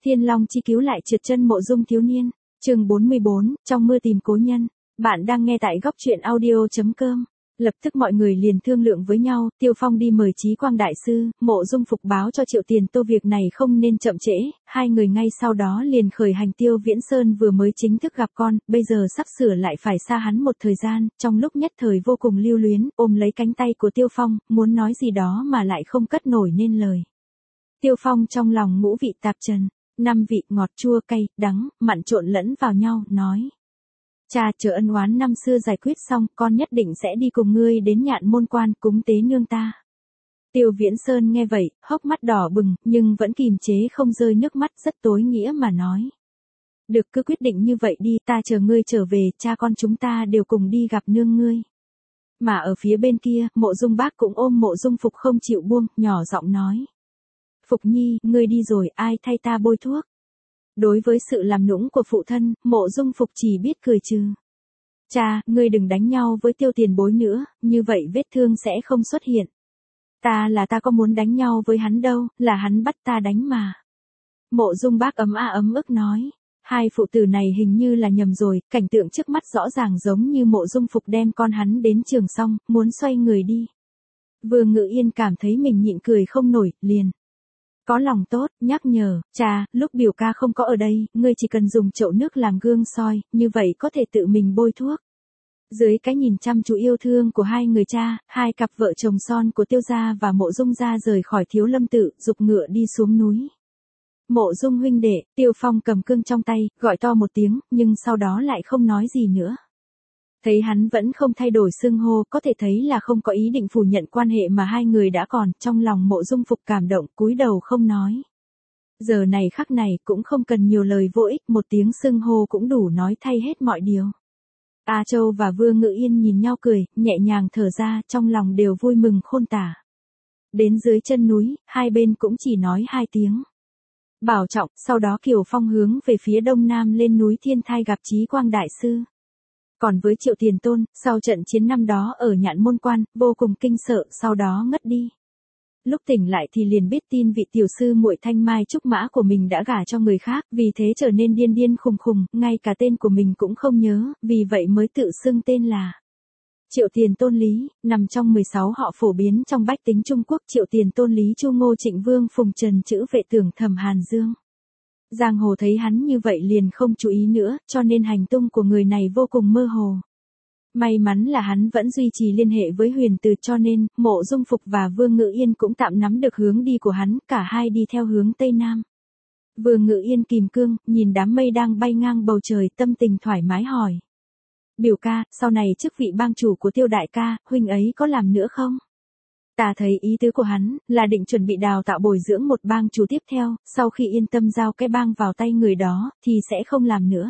Thiên Long chi cứu lại trượt chân mộ dung thiếu niên. Chương 44, trong mưa tìm cố nhân. Bạn đang nghe tại góc truyện audio.com. Lập tức mọi người liền thương lượng với nhau, Tiêu Phong đi mời Chí Quang đại sư, Mộ Dung Phục báo cho Triệu Tiền Tô việc này không nên chậm trễ, hai người ngay sau đó liền khởi hành. Tiêu Viễn Sơn vừa mới chính thức gặp con, bây giờ sắp sửa lại phải xa hắn một thời gian, trong lúc nhất thời vô cùng lưu luyến, ôm lấy cánh tay của Tiêu Phong, muốn nói gì đó mà lại không cất nổi nên lời. Tiêu Phong trong lòng ngũ vị tạp trần, 5 vị ngọt chua cay, đắng, mặn trộn lẫn vào nhau, nói. Cha, chờ ân oán năm xưa giải quyết xong, con nhất định sẽ đi cùng ngươi đến Nhạn Môn Quan cúng tế nương ta. Tiêu Viễn Sơn nghe vậy, hốc mắt đỏ bừng, nhưng vẫn kìm chế không rơi nước mắt, rất tối nghĩa mà nói. Được, cứ quyết định như vậy đi, ta chờ ngươi trở về, cha con chúng ta đều cùng đi gặp nương ngươi. Mà ở phía bên kia, Mộ Dung Bác cũng ôm Mộ Dung Phục không chịu buông, nhỏ giọng nói. Phục Nhi, ngươi đi rồi, ai thay ta bôi thuốc? Đối với sự làm nũng của phụ thân, Mộ Dung Phục chỉ biết cười trừ. Cha, ngươi đừng đánh nhau với Tiêu tiền bối nữa, như vậy vết thương sẽ không xuất hiện. Ta có muốn đánh nhau với hắn đâu, là hắn bắt ta đánh mà. Mộ Dung Bác ấm ức nói. Hai phụ tử này hình như là nhầm rồi, cảnh tượng trước mắt rõ ràng giống như Mộ Dung Phục đem con hắn đến trường xong, muốn xoay người đi. Vương Ngự Yên cảm thấy mình nhịn cười không nổi, liền. Có lòng tốt, nhắc nhở, cha, lúc biểu ca không có ở đây, ngươi chỉ cần dùng chậu nước làm gương soi, như vậy có thể tự mình bôi thuốc. Dưới cái nhìn chăm chú yêu thương của hai người cha, hai cặp vợ chồng son của Tiêu gia và Mộ Dung gia rời khỏi Thiếu Lâm tự, giục ngựa đi xuống núi. Mộ Dung huynh đệ, Tiêu Phong cầm cương trong tay, gọi to một tiếng, nhưng sau đó lại không nói gì nữa. Thấy hắn vẫn không thay đổi xưng hô, có thể thấy là không có ý định phủ nhận quan hệ mà hai người đã còn, trong lòng Mộ Dung Phục cảm động, cúi đầu không nói. Giờ này khắc này cũng không cần nhiều lời vô ích, một tiếng xưng hô cũng đủ nói thay hết mọi điều. A Châu và Vương Ngự Yên nhìn nhau cười, nhẹ nhàng thở ra, trong lòng đều vui mừng khôn tả. Đến dưới chân núi, hai bên cũng chỉ nói hai tiếng. Bảo trọng, sau đó Kiều Phong hướng về phía đông nam lên núi Thiên Thai gặp Chí Quang đại sư. Còn với Triệu Tiền Tôn, sau trận chiến năm đó ở Nhạn Môn Quan, vô cùng kinh sợ, sau đó ngất đi. Lúc tỉnh lại thì liền biết tin vị tiểu sư muội Thanh Mai Trúc Mã của mình đã gả cho người khác, vì thế trở nên điên điên khùng khùng, ngay cả tên của mình cũng không nhớ, vì vậy mới tự xưng tên là Triệu Tiền Tôn Lý, nằm trong 16 họ phổ biến trong bách tính Trung Quốc. Triệu Tiền Tôn Lý Chu Ngô Trịnh Vương Phùng Trần chữ vệ tưởng Thẩm Hàn Dương. Giang hồ thấy hắn như vậy liền không chú ý nữa, cho nên hành tung của người này vô cùng mơ hồ. May mắn là hắn vẫn duy trì liên hệ với Huyền Từ, cho nên Mộ Dung Phục và Vương Ngự Yên cũng tạm nắm được hướng đi của hắn, cả hai đi theo hướng Tây Nam. Vương Ngự Yên kìm cương, nhìn đám mây đang bay ngang bầu trời, tâm tình thoải mái hỏi. Biểu ca, sau này chức vị bang chủ của Tiêu đại ca, huynh ấy có làm nữa không? Ta thấy ý tứ của hắn, là định chuẩn bị đào tạo bồi dưỡng một bang chủ tiếp theo, sau khi yên tâm giao cái bang vào tay người đó, thì sẽ không làm nữa.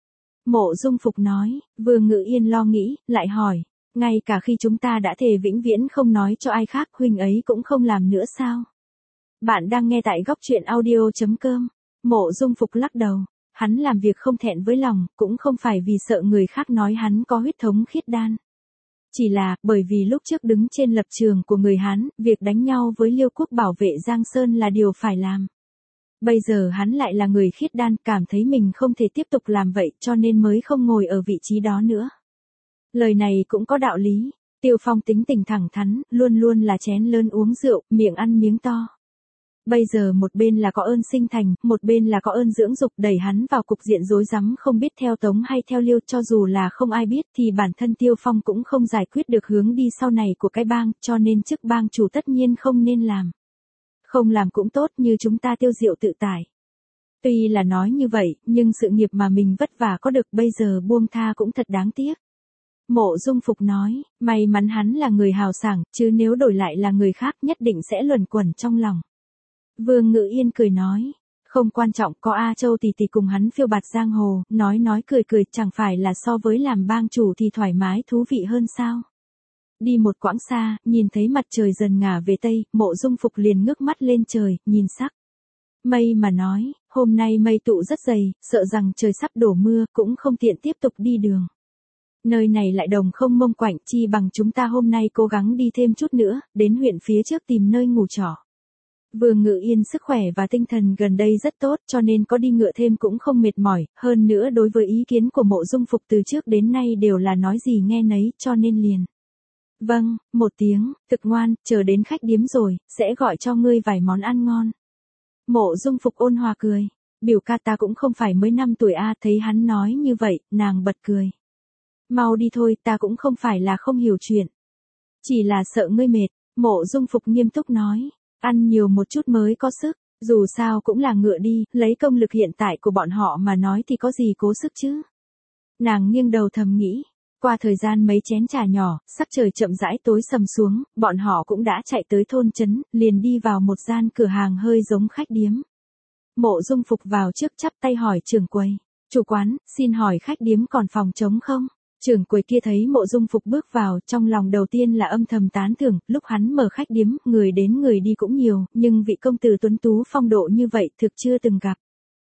Mộ Dung Phục nói. Vương Ngự Yên lo nghĩ, lại hỏi, ngay cả khi chúng ta đã thề vĩnh viễn không nói cho ai khác, huynh ấy cũng không làm nữa sao? Bạn đang nghe tại góc truyện audio.com. Mộ Dung Phục lắc đầu, hắn làm việc không thẹn với lòng, cũng không phải vì sợ người khác nói hắn có huyết thống khiết đan. Chỉ là, bởi vì lúc trước đứng trên lập trường của người Hán, việc đánh nhau với Liêu quốc bảo vệ Giang Sơn là điều phải làm. Bây giờ hắn lại là người khiết đan, cảm thấy mình không thể tiếp tục làm vậy, cho nên mới không ngồi ở vị trí đó nữa. Lời này cũng có đạo lý. Tiêu Phong tính tình thẳng thắn, luôn luôn là chén lớn uống rượu, miệng ăn miếng to. Bây giờ một bên là có ơn sinh thành, một bên là có ơn dưỡng dục, đẩy hắn vào cục diện rối rắm, không biết theo Tống hay theo Liêu, cho dù là không ai biết thì bản thân Tiêu Phong cũng không giải quyết được hướng đi sau này của cái bang, cho nên chức bang chủ tất nhiên không nên làm. Không làm cũng tốt, như chúng ta tiêu diệu tự tại. Tuy là nói như vậy, nhưng sự nghiệp mà mình vất vả có được bây giờ buông tha cũng thật đáng tiếc. Mộ Dung Phục nói, may mắn hắn là người hào sảng, chứ nếu đổi lại là người khác nhất định sẽ luẩn quẩn trong lòng. Vương Ngự Yên cười nói, không quan trọng, có A Châu tỷ tỷ cùng hắn phiêu bạt giang hồ, nói cười, chẳng phải là so với làm bang chủ thì thoải mái thú vị hơn sao? Đi một quãng xa, nhìn thấy mặt trời dần ngả về tây, Mộ Dung Phục liền ngước mắt lên trời, nhìn sắc mây mà nói, hôm nay mây tụ rất dày, sợ rằng trời sắp đổ mưa, cũng không tiện tiếp tục đi đường. Nơi này lại đồng không mông quạnh, chi bằng chúng ta hôm nay cố gắng đi thêm chút nữa, đến huyện phía trước tìm nơi ngủ trọ. Vương Ngự Yên sức khỏe và tinh thần gần đây rất tốt cho nên có đi ngựa thêm cũng không mệt mỏi, hơn nữa đối với ý kiến của Mộ Dung Phục từ trước đến nay đều là nói gì nghe nấy cho nên liền. Vâng, một tiếng, thực ngoan, chờ đến khách điếm rồi, sẽ gọi cho ngươi vài món ăn ngon. Mộ Dung Phục ôn hòa cười, biểu ca ta cũng không phải mới 5 tuổi a, thấy hắn nói như vậy, nàng bật cười. Mau đi thôi, ta cũng không phải là không hiểu chuyện. Chỉ là sợ ngươi mệt, Mộ Dung Phục nghiêm túc nói, ăn nhiều một chút mới có sức, dù sao cũng là ngựa đi, lấy công lực hiện tại của bọn họ mà nói thì có gì cố sức chứ. Nàng nghiêng đầu thầm nghĩ, qua thời gian mấy chén trà nhỏ, sắc trời chậm rãi tối sầm xuống, bọn họ cũng đã chạy tới thôn trấn, liền đi vào một gian cửa hàng hơi giống khách điếm. Mộ Dung Phục vào trước chắp tay hỏi trưởng quầy, chủ quán, xin hỏi khách điếm còn phòng trống không? Trưởng quầy kia thấy Mộ Dung Phục bước vào, trong lòng đầu tiên là âm thầm tán thưởng, lúc hắn mở khách điếm, người đến người đi cũng nhiều, nhưng vị công tử tuấn tú phong độ như vậy thực chưa từng gặp.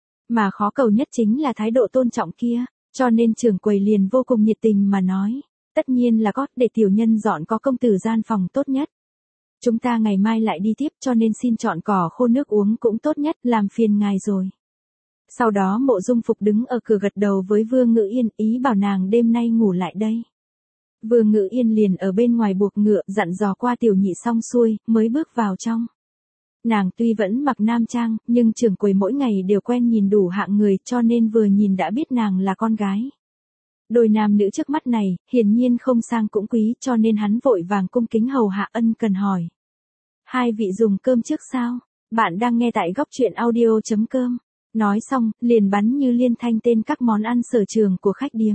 Mà khó cầu nhất chính là thái độ tôn trọng kia, cho nên trưởng quầy liền vô cùng nhiệt tình mà nói, tất nhiên là có, để tiểu nhân dọn có công tử gian phòng tốt nhất. Chúng ta ngày mai lại đi tiếp cho nên xin chọn cỏ khô nước uống cũng tốt nhất, làm phiền ngài rồi. Sau đó Mộ Dung Phục đứng ở cửa gật đầu với Vương Ngự Yên, ý bảo nàng đêm nay ngủ lại đây. Vương Ngự Yên liền ở bên ngoài buộc ngựa, dặn dò qua tiểu nhị xong xuôi, mới bước vào trong. Nàng tuy vẫn mặc nam trang, nhưng trưởng quầy mỗi ngày đều quen nhìn đủ hạng người cho nên vừa nhìn đã biết nàng là con gái. Đôi nam nữ trước mắt này, hiển nhiên không sang cũng quý cho nên hắn vội vàng cung kính hầu hạ ân cần hỏi. Hai vị dùng cơm trước sao? Bạn đang nghe tại góc truyện audio.com. Nói xong, liền bắn như liên thanh tên các món ăn sở trường của khách điếm.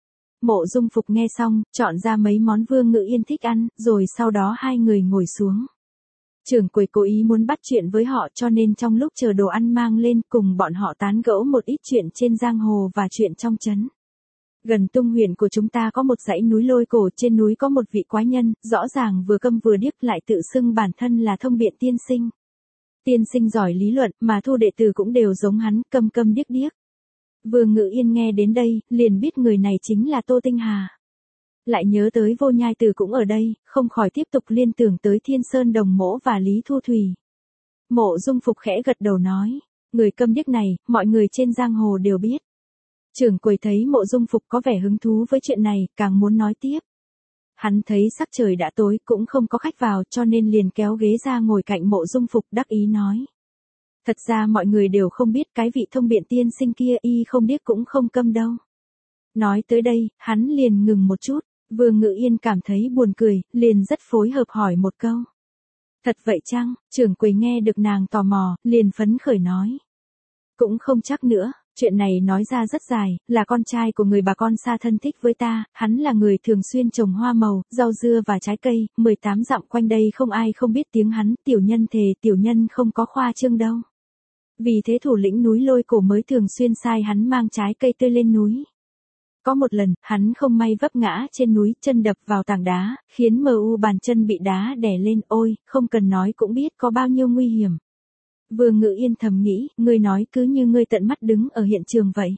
Mộ Dung Phục nghe xong, chọn ra mấy món Vương Ngự Yên thích ăn, rồi sau đó hai người ngồi xuống. Trưởng quầy cố ý muốn bắt chuyện với họ cho nên trong lúc chờ đồ ăn mang lên cùng bọn họ tán gẫu một ít chuyện trên giang hồ và chuyện trong trấn. Gần Tung huyện của chúng ta có một dãy núi lôi cổ, trên núi có một vị quái nhân, rõ ràng vừa câm vừa điếc lại tự xưng bản thân là Thông Biện tiên sinh. Tiên sinh giỏi lý luận mà thu đệ tử cũng đều giống hắn, câm câm điếc điếc. Vương Ngự Yên nghe đến đây, liền biết người này chính là Tô Tinh Hà. Lại nhớ tới Vô Nhai Tử cũng ở đây, không khỏi tiếp tục liên tưởng tới Thiên Sơn Đồng Mỗ và Lý Thu Thủy. Mộ Dung Phục khẽ gật đầu nói, người câm điếc này, mọi người trên giang hồ đều biết. Trưởng quầy thấy Mộ Dung Phục có vẻ hứng thú với chuyện này, càng muốn nói tiếp. Hắn thấy sắc trời đã tối cũng không có khách vào cho nên liền kéo ghế ra ngồi cạnh Mộ Dung Phục đắc ý nói. Thật ra mọi người đều không biết cái vị Thông Biện tiên sinh kia y không điếc cũng không câm đâu. Nói tới đây, hắn liền ngừng một chút, Vương Ngự Yên cảm thấy buồn cười, liền rất phối hợp hỏi một câu. Thật vậy chăng? Trưởng quầy nghe được nàng tò mò, liền phấn khởi nói. Cũng không chắc nữa. Chuyện này nói ra rất dài, là con trai của người bà con xa thân thích với ta, hắn là người thường xuyên trồng hoa màu, rau dưa và trái cây, 18 dặm quanh đây không ai không biết tiếng hắn, tiểu nhân thề tiểu nhân không có khoa trương đâu. Vì thế thủ lĩnh núi lôi cổ mới thường xuyên sai hắn mang trái cây tươi lên núi. Có một lần, hắn không may vấp ngã trên núi, chân đập vào tảng đá, khiến mu bàn chân bị đá đè lên, ôi, không cần nói cũng biết có bao nhiêu nguy hiểm. Vương Ngự Yên thầm nghĩ, ngươi nói cứ như ngươi tận mắt đứng ở hiện trường vậy.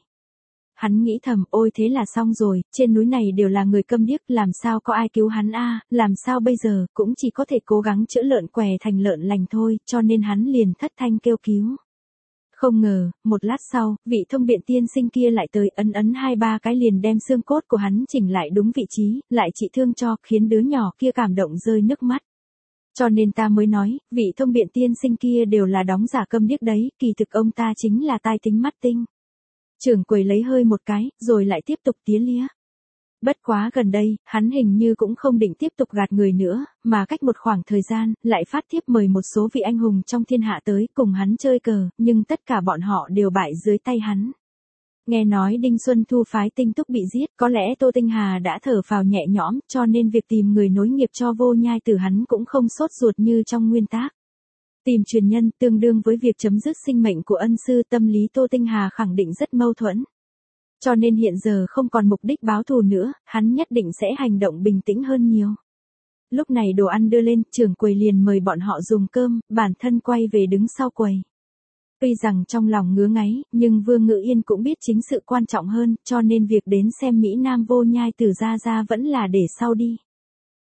Hắn nghĩ thầm, ôi thế là xong rồi, trên núi này đều là người câm điếc, làm sao có ai cứu hắn a, làm sao bây giờ, cũng chỉ có thể cố gắng chữa lợn què thành lợn lành thôi, cho nên hắn liền thất thanh kêu cứu. Không ngờ, một lát sau, vị Thông Biện tiên sinh kia lại tới ấn 2-3 cái liền đem xương cốt của hắn chỉnh lại đúng vị trí, lại trị thương cho, khiến đứa nhỏ kia cảm động rơi nước mắt. Cho nên ta mới nói, vị Thông Biện tiên sinh kia đều là đóng giả câm điếc đấy, kỳ thực ông ta chính là tai tính mắt tinh. Trưởng quầy lấy hơi một cái, rồi lại tiếp tục tía lia. Bất quá gần đây, hắn hình như cũng không định tiếp tục gạt người nữa, mà cách một khoảng thời gian, lại phát thiếp mời một số vị anh hùng trong thiên hạ tới cùng hắn chơi cờ, nhưng tất cả bọn họ đều bại dưới tay hắn. Nghe nói Đinh Xuân Thu phái Tinh Túc bị giết, có lẽ Tô Tinh Hà đã thở phào nhẹ nhõm, cho nên việc tìm người nối nghiệp cho Vô Nhai Tử hắn cũng không sốt ruột như trong nguyên tác. Tìm truyền nhân tương đương với việc chấm dứt sinh mệnh của ân sư, tâm lý Tô Tinh Hà khẳng định rất mâu thuẫn. Cho nên hiện giờ không còn mục đích báo thù nữa, hắn nhất định sẽ hành động bình tĩnh hơn nhiều. Lúc này đồ ăn đưa lên, trưởng quầy liền mời bọn họ dùng cơm, bản thân quay về đứng sau quầy. Tuy rằng trong lòng ngứa ngáy, nhưng Vương Ngự Yên cũng biết chính sự quan trọng hơn, cho nên việc đến xem Mỹ Nam Vô Nhai Tử ra vẫn là để sau đi.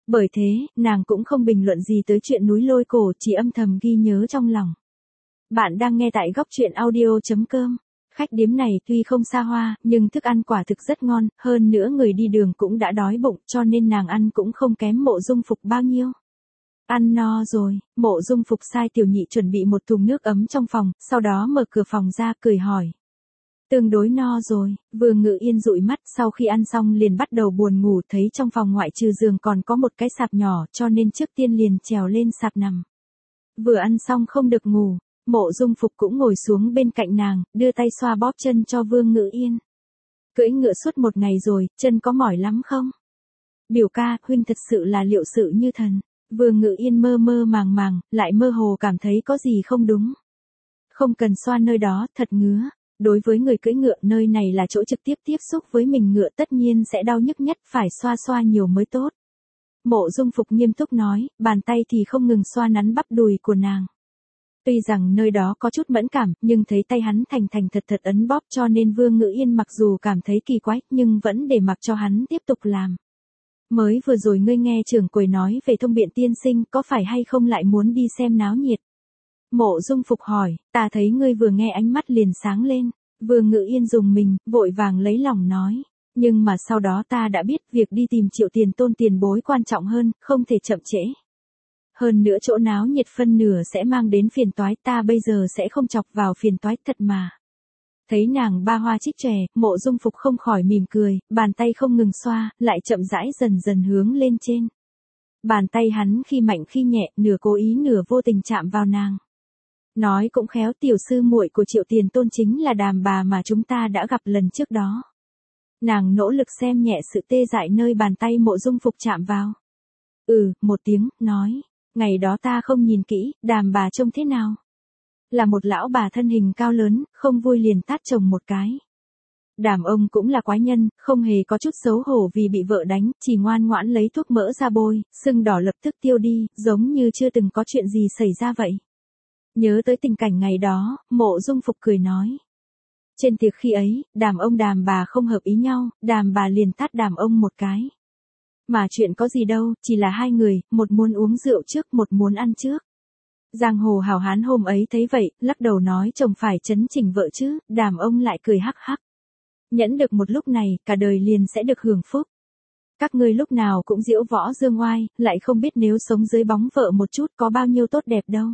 Bởi thế, nàng cũng không bình luận gì tới chuyện núi lôi cổ, chỉ âm thầm ghi nhớ trong lòng. Bạn đang nghe tại góc truyện audio.com. Khách điếm này tuy không xa hoa, nhưng thức ăn quả thực rất ngon, hơn nữa người đi đường cũng đã đói bụng, cho nên nàng ăn cũng không kém Mộ Dung Phục bao nhiêu. Ăn no rồi, Mộ Dung Phục sai tiểu nhị chuẩn bị một thùng nước ấm trong phòng, sau đó mở cửa phòng ra, cười hỏi. Tương đối no rồi, Vương Ngự Yên dụi mắt, sau khi ăn xong liền bắt đầu buồn ngủ, thấy trong phòng ngoại trừ giường còn có một cái sạp nhỏ, cho nên trước tiên liền trèo lên sạp nằm. Vừa ăn xong không được ngủ, Mộ Dung Phục cũng ngồi xuống bên cạnh nàng, đưa tay xoa bóp chân cho Vương Ngự Yên. Cưỡi ngựa suốt một ngày rồi, chân có mỏi lắm không? Biểu ca, huynh thật sự là liệu sự như thần. Vương Ngự Yên mơ mơ màng màng, lại mơ hồ cảm thấy có gì không đúng. Không cần xoa nơi đó, thật ngứa. Đối với người cưỡi ngựa, nơi này là chỗ trực tiếp tiếp xúc với mình, ngựa tất nhiên sẽ đau nhức nhất, phải xoa xoa nhiều mới tốt. Mộ Dung Phục nghiêm túc nói, bàn tay thì không ngừng xoa nắn bắp đùi của nàng. Tuy rằng nơi đó có chút mẫn cảm, nhưng thấy tay hắn thành thành thật thật ấn bóp, cho nên Vương Ngự Yên mặc dù cảm thấy kỳ quái, nhưng vẫn để mặc cho hắn tiếp tục làm. Mới vừa rồi ngươi nghe trưởng quầy nói về Thông Biện tiên sinh, có phải hay không lại muốn đi xem náo nhiệt? Mộ Dung Phục hỏi, ta thấy ngươi vừa nghe ánh mắt liền sáng lên. Vương Ngự Yên dùng mình, vội vàng lấy lòng nói. Nhưng mà sau đó ta đã biết việc đi tìm Triệu Tiền Tôn tiền bối quan trọng hơn, không thể chậm trễ. Hơn nữa chỗ náo nhiệt phân nửa sẽ mang đến phiền toái, ta bây giờ sẽ không chọc vào phiền toái thật mà. Thấy nàng ba hoa trích trẻ, Mộ Dung Phục không khỏi mỉm cười, bàn tay không ngừng xoa, lại chậm rãi dần dần hướng lên trên. Bàn tay hắn khi mạnh khi nhẹ, nửa cố ý nửa vô tình chạm vào nàng. Nói cũng khéo, tiểu sư muội của Triệu Tiền Tôn chính là Đàm bà mà chúng ta đã gặp lần trước đó. Nàng nỗ lực xem nhẹ sự tê dại nơi bàn tay Mộ Dung Phục chạm vào. Một tiếng, nói, ngày đó ta không nhìn kỹ, Đàm bà trông thế nào? Là một lão bà thân hình cao lớn, không vui liền tát chồng một cái. Đàm ông cũng là quái nhân, không hề có chút xấu hổ vì bị vợ đánh, chỉ ngoan ngoãn lấy thuốc mỡ ra bôi, sưng đỏ lập tức tiêu đi, giống như chưa từng có chuyện gì xảy ra vậy. Nhớ tới tình cảnh ngày đó, Mộ Dung Phục cười nói. Trên tiệc khi ấy, Đàm ông Đàm bà không hợp ý nhau, Đàm bà liền tát Đàm ông một cái. Mà chuyện có gì đâu, chỉ là hai người, một muốn uống rượu trước, một muốn ăn trước. Giang hồ hào hán hôm ấy thấy vậy, lắc đầu nói chồng phải chấn chỉnh vợ chứ, Đàm ông lại cười hắc hắc. Nhẫn được một lúc này, cả đời liền sẽ được hưởng phúc. Các ngươi lúc nào cũng diễu võ dương oai, lại không biết nếu sống dưới bóng vợ một chút có bao nhiêu tốt đẹp đâu.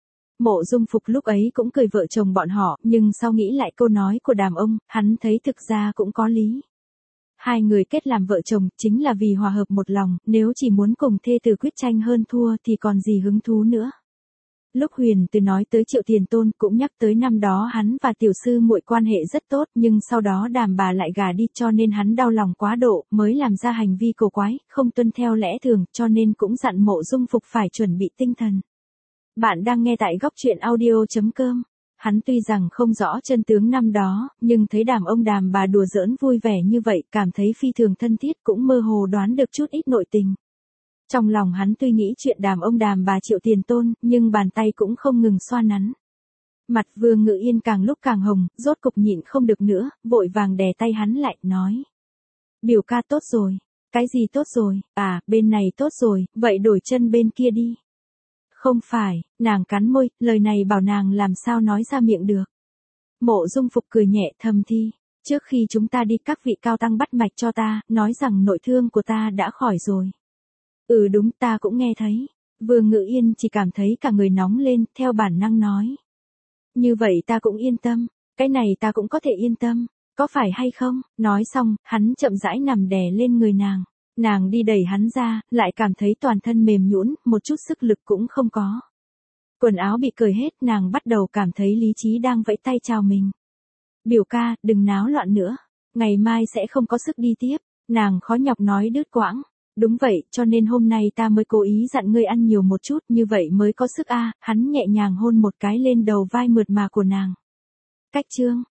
Mộ Dung Phục lúc ấy cũng cười vợ chồng bọn họ, nhưng sau nghĩ lại câu nói của Đàm ông, hắn thấy thực ra cũng có lý. Hai người kết làm vợ chồng, chính là vì hòa hợp một lòng, nếu chỉ muốn cùng thê tử quyết tranh hơn thua thì còn gì hứng thú nữa. Lúc Huyền Từ nói tới Triệu Tiền Tôn cũng nhắc tới năm đó hắn và tiểu sư muội quan hệ rất tốt, nhưng sau đó Đàm bà lại gả đi, cho nên hắn đau lòng quá độ, mới làm ra hành vi cổ quái, không tuân theo lẽ thường, cho nên cũng dặn Mộ Dung Phục phải chuẩn bị tinh thần. Bạn đang nghe tại góc truyện audio.com. Hắn tuy rằng không rõ chân tướng năm đó, nhưng thấy Đàm ông Đàm bà đùa giỡn vui vẻ như vậy, cảm thấy phi thường thân thiết, cũng mơ hồ đoán được chút ít nội tình. Trong lòng hắn tuy nghĩ chuyện Đàm ông Đàm bà Triệu Tiền Tôn, nhưng bàn tay cũng không ngừng xoa nắn. Mặt Vương Ngự Yên càng lúc càng hồng, rốt cục nhịn không được nữa, vội vàng đè tay hắn lại, nói. Biểu ca tốt rồi. Cái gì tốt rồi? Bên này tốt rồi, vậy đổi chân bên kia đi. Không phải, nàng cắn môi, lời này bảo nàng làm sao nói ra miệng được. Mộ Dung Phục cười nhẹ thầm thi. Trước khi chúng ta đi các vị cao tăng bắt mạch cho ta, nói rằng nội thương của ta đã khỏi rồi. Đúng, ta cũng nghe thấy. Vương Ngự Yên chỉ cảm thấy cả người nóng lên, theo bản năng nói. Như vậy ta cũng yên tâm, cái này ta cũng có thể yên tâm, có phải hay không? Nói xong, hắn chậm rãi nằm đè lên người nàng. Nàng đi đẩy hắn ra, lại cảm thấy toàn thân mềm nhũn, một chút sức lực cũng không có. Quần áo bị cởi hết, nàng bắt đầu cảm thấy lý trí đang vẫy tay chào mình. Biểu ca, đừng náo loạn nữa, ngày mai sẽ không có sức đi tiếp. Nàng khó nhọc nói đứt quãng. Đúng vậy, cho nên hôm nay ta mới cố ý dặn ngươi ăn nhiều một chút, như vậy mới có sức hắn nhẹ nhàng hôn một cái lên đầu vai mượt mà của nàng. Cách chương